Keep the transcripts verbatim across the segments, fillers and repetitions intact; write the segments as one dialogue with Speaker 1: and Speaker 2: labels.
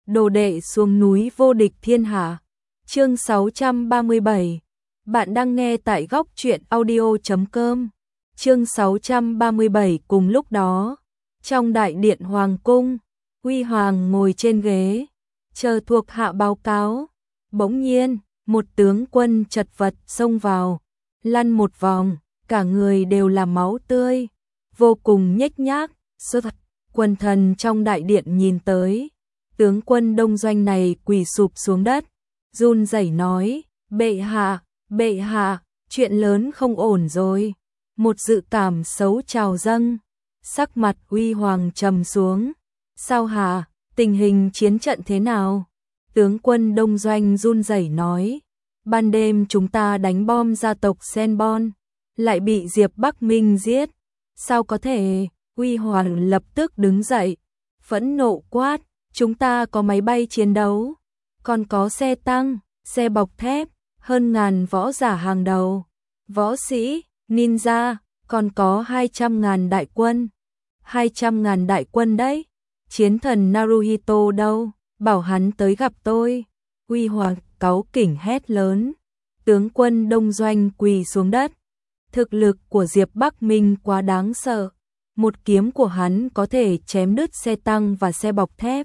Speaker 1: đồ đệ xuống núi vô địch thiên hạ. Chương sáu trăm ba mươi bảy. Bạn đang nghe tại góc truyện audio chấm com. Chương sáu trăm ba mươi bảy. Cùng lúc đó, trong đại điện hoàng cung, Huy Hoàng ngồi trên ghế, chờ thuộc hạ báo cáo. Bỗng nhiên, một tướng quân chật vật xông vào, lăn một vòng, cả người đều là máu tươi, vô cùng nhếch nhác. Sơ thật, quần thần trong đại điện nhìn tới, tướng quân đông doanh này quỳ sụp xuống đất, run rẩy nói: "Bệ hạ, bệ hạ, chuyện lớn không ổn rồi." Một dự cảm xấu trào dâng, sắc mặt Huy Hoàng trầm xuống. "Sao hả? Tình hình chiến trận thế nào?" Tướng quân đông doanh run rẩy nói: "Ban đêm chúng ta đánh bom gia tộc Senbon, lại bị Diệp Bắc Minh giết." "Sao có thể?" Huy Hoàng lập tức đứng dậy, phẫn nộ quát: "Chúng ta có máy bay chiến đấu, còn có xe tăng, xe bọc thép, hơn ngàn võ giả hàng đầu, võ sĩ, ninja, còn có hai trăm ngàn đại quân." hai trăm ngàn đại quân đấy. Chiến thần Naruhito đâu? Bảo hắn tới gặp tôi." Huy Hoàng cáu kỉnh hét lớn. Tướng quân đông doanh quỳ xuống đất. Thực lực của Diệp Bắc Minh quá đáng sợ. Một kiếm của hắn có thể chém đứt xe tăng và xe bọc thép.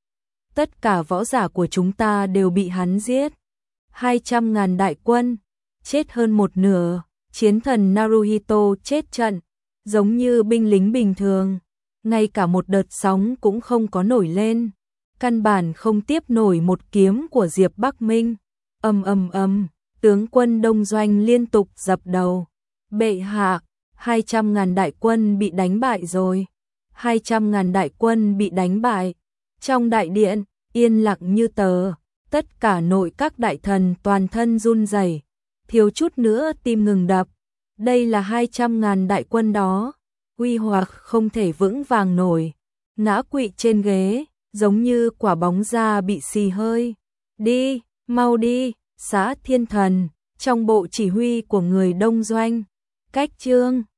Speaker 1: Tất cả võ giả của chúng ta đều bị hắn giết. hai trăm ngàn đại quân, chết hơn một nửa. Chiến thần Naruhito chết trận, giống như binh lính bình thường. Ngay cả một đợt sóng cũng không có nổi lên. Căn bản không tiếp nổi một kiếm của Diệp Bắc Minh. Ầm ầm ầm, tướng quân đông doanh liên tục dập đầu. "Bệ hạ, hai trăm ngàn đại quân bị đánh bại rồi." hai trăm ngàn đại quân bị đánh bại. Trong đại điện, yên lặng như tờ, tất cả nội các đại thần toàn thân run rẩy, thiếu chút nữa tim ngừng đập. Đây là hai trăm ngàn đại quân đó. Huy Hoàng không thể vững vàng nổi, ngã quỵ trên ghế, giống như quả bóng da bị xì hơi. "Đi, mau đi, Xã Thiên Thần." Trong bộ chỉ huy của người đông doanh, Cách Chương,